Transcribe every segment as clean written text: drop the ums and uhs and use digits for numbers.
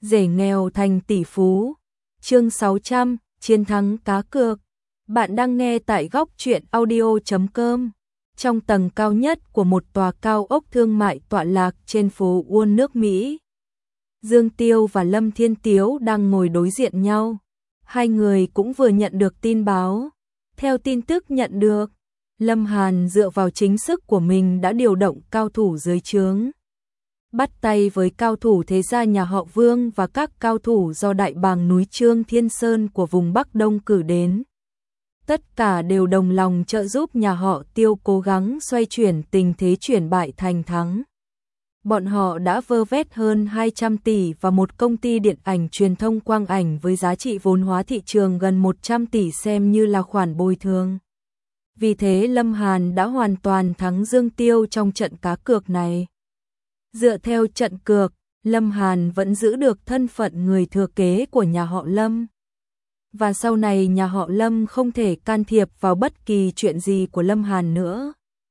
Rể nghèo thành tỷ phú. Chương 600, chiến thắng cá cược. Bạn đang nghe tại góc truyện audio.com. Trong tầng cao nhất của một tòa cao ốc thương mại tọa lạc trên phố Wall nước Mỹ, Dương Tiêu và Lâm Thiên Tiếu đang ngồi đối diện nhau. Hai người cũng vừa nhận được tin báo. Theo tin tức nhận được, Lâm Hàn dựa vào chính sức của mình đã điều động cao thủ dưới trướng, bắt tay với cao thủ thế gia nhà họ Vương và các cao thủ do đại bàng núi Trương Thiên Sơn của vùng Bắc Đông cử đến. Tất cả đều đồng lòng trợ giúp nhà họ Tiêu cố gắng xoay chuyển tình thế chuyển bại thành thắng. Bọn họ đã vơ vét hơn 200 tỷ và một công ty điện ảnh truyền thông quang ảnh với giá trị vốn hóa thị trường gần 100 tỷ xem như là khoản bồi thường. Vì thế Lâm Hàn đã hoàn toàn thắng Dương Tiêu trong trận cá cược này. Dựa theo trận cược, Lâm Hàn vẫn giữ được thân phận người thừa kế của nhà họ Lâm. Và sau này nhà họ Lâm không thể can thiệp vào bất kỳ chuyện gì của Lâm Hàn nữa.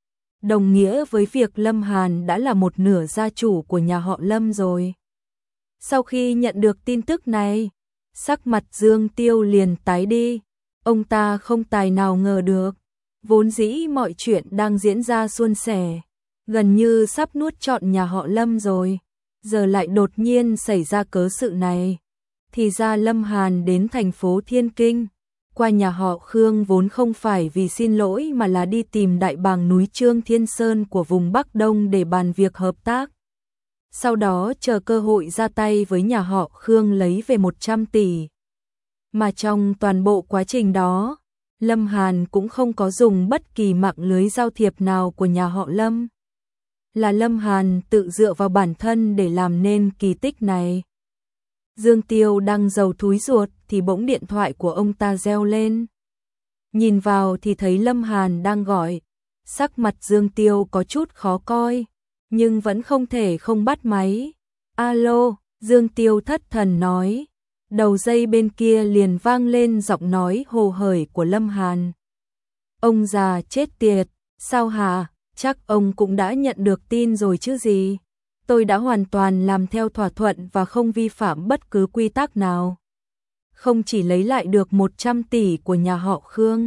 Đồng nghĩa với việc Lâm Hàn đã là một nửa gia chủ của nhà họ Lâm rồi. Sau khi nhận được tin tức này, sắc mặt Dương Tiêu liền tái đi. Ông ta không tài nào ngờ được, vốn dĩ mọi chuyện đang diễn ra suôn sẻ, gần như sắp nuốt trọn nhà họ Lâm rồi, giờ lại đột nhiên xảy ra cớ sự này. Thì ra Lâm Hàn đến thành phố Thiên Kinh, qua nhà họ Khương vốn không phải vì xin lỗi mà là đi tìm đại bàng núi Trương Thiên Sơn của vùng Bắc Đông để bàn việc hợp tác. Sau đó chờ cơ hội ra tay với nhà họ Khương lấy về 100 tỷ. Mà trong toàn bộ quá trình đó, Lâm Hàn cũng không có dùng bất kỳ mạng lưới giao thiệp nào của nhà họ Lâm. Là Lâm Hàn tự dựa vào bản thân để làm nên kỳ tích này. Dương Tiêu đang giàu thúi ruột thì bỗng điện thoại của ông ta reo lên. Nhìn vào thì thấy Lâm Hàn đang gọi. Sắc mặt Dương Tiêu có chút khó coi, nhưng vẫn không thể không bắt máy. Alo, Dương Tiêu thất thần nói. Đầu dây bên kia liền vang lên giọng nói hồ hởi của Lâm Hàn. Ông già chết tiệt, sao hả? Chắc ông cũng đã nhận được tin rồi chứ gì. Tôi đã hoàn toàn làm theo thỏa thuận và không vi phạm bất cứ quy tắc nào. Không chỉ lấy lại được 100 tỷ của nhà họ Khương,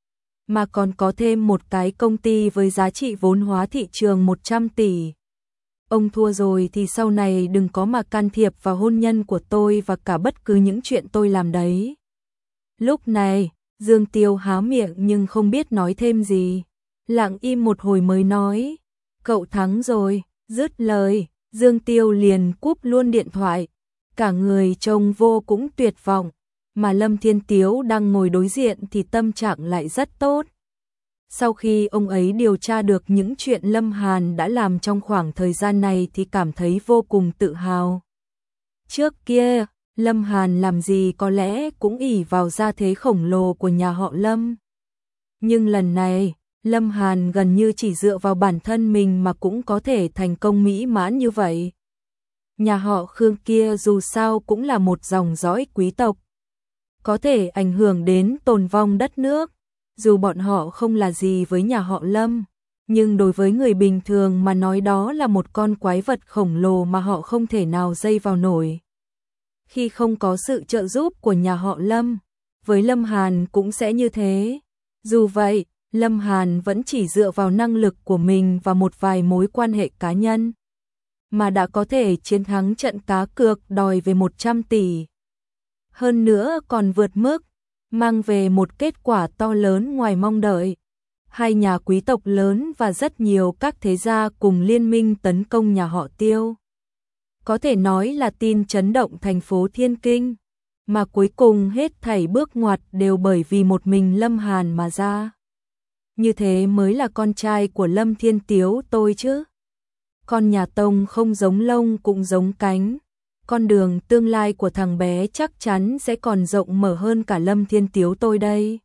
mà còn có thêm một cái công ty với giá trị vốn hóa thị trường 100 tỷ. Ông thua rồi thì sau này đừng có mà can thiệp vào hôn nhân của tôi và cả bất cứ những chuyện tôi làm đấy. Lúc này, Dương Tiêu há miệng nhưng không biết nói thêm gì. Lặng im một hồi mới nói, cậu thắng rồi. Dứt lời, Dương Tiêu liền cúp luôn điện thoại. Cả người trông vô cũng tuyệt vọng, mà Lâm Thiên Tiếu đang ngồi đối diện thì tâm trạng lại rất tốt. Sau khi ông ấy điều tra được những chuyện Lâm Hàn đã làm trong khoảng thời gian này thì cảm thấy vô cùng tự hào. Trước kia, Lâm Hàn làm gì có lẽ cũng ỷ vào gia thế khổng lồ của nhà họ Lâm. Nhưng lần này, Lâm Hàn gần như chỉ dựa vào bản thân mình mà cũng có thể thành công mỹ mãn như vậy. Nhà họ Khương kia dù sao cũng là một dòng dõi quý tộc, có thể ảnh hưởng đến tồn vong đất nước. Dù bọn họ không là gì với nhà họ Lâm, nhưng đối với người bình thường mà nói đó là một con quái vật khổng lồ mà họ không thể nào dây vào nổi. Khi không có sự trợ giúp của nhà họ Lâm, với Lâm Hàn cũng sẽ như thế. Dù vậy, Lâm Hàn vẫn chỉ dựa vào năng lực của mình và một vài mối quan hệ cá nhân, mà đã có thể chiến thắng trận cá cược đòi về 100 tỷ. Hơn nữa còn vượt mức, mang về một kết quả to lớn ngoài mong đợi. Hai nhà quý tộc lớn và rất nhiều các thế gia cùng liên minh tấn công nhà họ Tiêu. Có thể nói là tin chấn động thành phố Thiên Kinh, mà cuối cùng hết thảy bước ngoặt đều bởi vì một mình Lâm Hàn mà ra. Như thế mới là con trai của Lâm Thiên Tiếu tôi chứ. Con nhà Tông không giống lông cũng giống cánh. Con đường tương lai của thằng bé chắc chắn sẽ còn rộng mở hơn cả Lâm Thiên Tiếu tôi đây.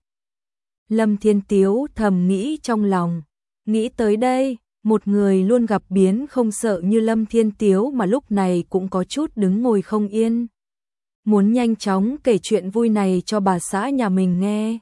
Lâm Thiên Tiếu thầm nghĩ trong lòng. Nghĩ tới đây, một người luôn gặp biến không sợ như Lâm Thiên Tiếu mà lúc này cũng có chút đứng ngồi không yên. Muốn nhanh chóng kể chuyện vui này cho bà xã nhà mình nghe.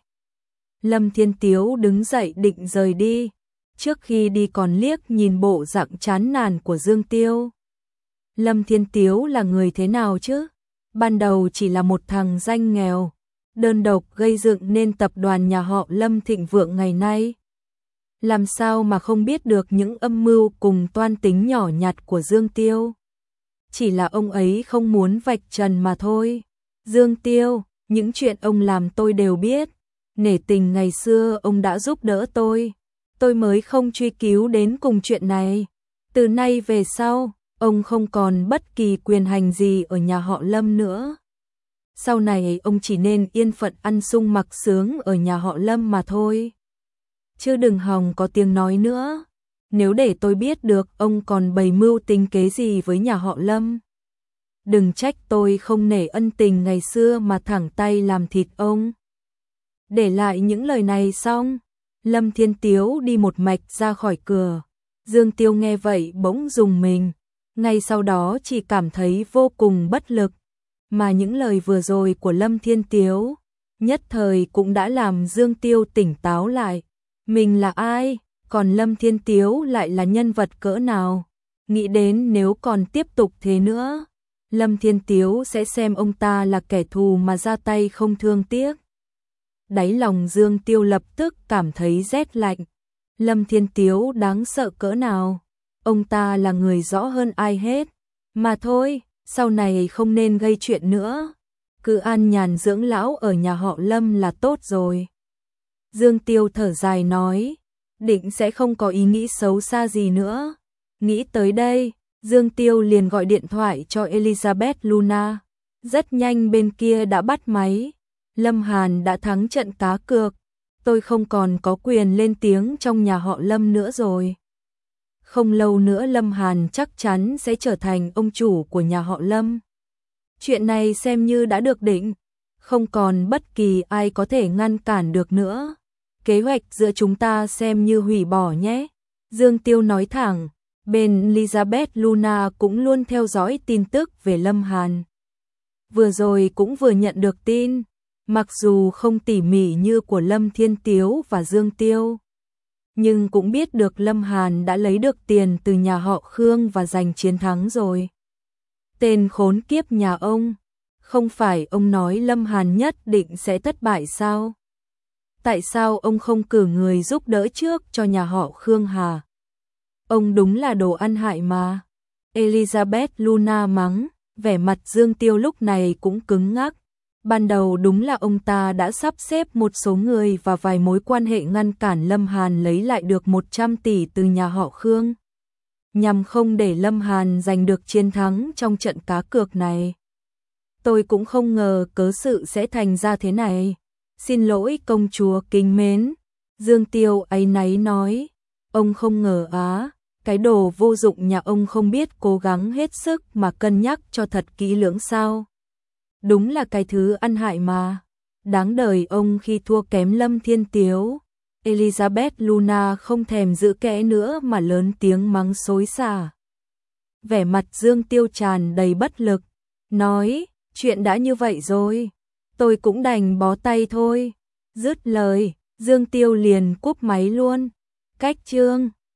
Lâm Thiên Tiếu đứng dậy định rời đi, trước khi đi còn liếc nhìn bộ dạng chán nản của Dương Tiêu. Lâm Thiên Tiếu là người thế nào chứ? ban đầu chỉ là một thằng danh nghèo, đơn độc gây dựng nên tập đoàn nhà họ Lâm thịnh vượng ngày nay. Làm sao mà không biết được những âm mưu cùng toan tính nhỏ nhặt của Dương Tiêu. Chỉ là ông ấy không muốn vạch trần mà thôi. Dương Tiêu, những chuyện ông làm tôi đều biết. Nể tình ngày xưa ông đã giúp đỡ tôi mới không truy cứu đến cùng chuyện này. Từ nay về sau, ông không còn bất kỳ quyền hành gì ở nhà họ Lâm nữa. Sau này ông chỉ nên yên phận ăn sung mặc sướng ở nhà họ Lâm mà thôi. Chứ đừng hòng có tiếng nói nữa. Nếu để tôi biết được ông còn bày mưu tính kế gì với nhà họ Lâm, đừng trách tôi không nể ân tình ngày xưa mà thẳng tay làm thịt ông. Để lại những lời này xong, Lâm Thiên Tiếu đi một mạch ra khỏi cửa. Dương Tiêu nghe vậy bỗng rùng mình, ngay sau đó chỉ cảm thấy vô cùng bất lực. Mà những lời vừa rồi của Lâm Thiên Tiếu, nhất thời cũng đã làm Dương Tiêu tỉnh táo lại. Mình là ai? Còn Lâm Thiên Tiếu lại là nhân vật cỡ nào? Nghĩ đến nếu còn tiếp tục thế nữa, Lâm Thiên Tiếu sẽ xem ông ta là kẻ thù mà ra tay không thương tiếc. Đáy lòng Dương Tiêu lập tức cảm thấy rét lạnh. Lâm Thiên Tiếu đáng sợ cỡ nào? Ông ta là người rõ hơn ai hết. Mà thôi, sau này không nên gây chuyện nữa. Cứ an nhàn dưỡng lão ở nhà họ Lâm là tốt rồi. Dương Tiêu thở dài nói, định sẽ không có ý nghĩ xấu xa gì nữa. Nghĩ tới đây, Dương Tiêu liền gọi điện thoại cho Elizabeth Luna. Rất nhanh bên kia đã bắt máy. Lâm Hàn đã thắng trận cá cược. Tôi không còn có quyền lên tiếng trong nhà họ Lâm nữa rồi. Không lâu nữa Lâm Hàn chắc chắn sẽ trở thành ông chủ của nhà họ Lâm. Chuyện này xem như đã được định. Không còn bất kỳ ai có thể ngăn cản được nữa. Kế hoạch giữa chúng ta xem như hủy bỏ nhé. Dương Tiêu nói thẳng. Bên Elizabeth Luna cũng luôn theo dõi tin tức về Lâm Hàn. Vừa rồi cũng vừa nhận được tin. Mặc dù không tỉ mỉ như của Lâm Thiên Tiếu và Dương Tiêu, nhưng cũng biết được Lâm Hàn đã lấy được tiền từ nhà họ Khương và giành chiến thắng rồi. Tên khốn kiếp nhà ông, không phải ông nói Lâm Hàn nhất định sẽ thất bại sao? Tại sao ông không cử người giúp đỡ trước cho nhà họ Khương hả? Ông đúng là đồ ăn hại mà. Elizabeth Luna mắng, vẻ mặt Dương Tiêu lúc này cũng cứng ngắc. Ban đầu đúng là ông ta đã sắp xếp một số người và vài mối quan hệ ngăn cản Lâm Hàn lấy lại được 100 tỷ từ nhà họ Khương, nhằm không để Lâm Hàn giành được chiến thắng trong trận cá cược này. Tôi cũng không ngờ cớ sự sẽ thành ra thế này. Xin lỗi công chúa kính mến. Dương Tiêu áy náy nói, ông không ngờ á, cái đồ vô dụng nhà ông không biết cố gắng hết sức mà cân nhắc cho thật kỹ lưỡng sao. Đúng là cái thứ ăn hại mà. Đáng đời ông khi thua kém Lâm Thiên Tiếu. Elizabeth Luna không thèm giữ kẽ nữa mà lớn tiếng mắng xối xả. Vẻ mặt Dương Tiêu tràn đầy bất lực. Nói, chuyện đã như vậy rồi. Tôi cũng đành bó tay thôi. Dứt lời, Dương Tiêu liền cúp máy luôn. Cách chương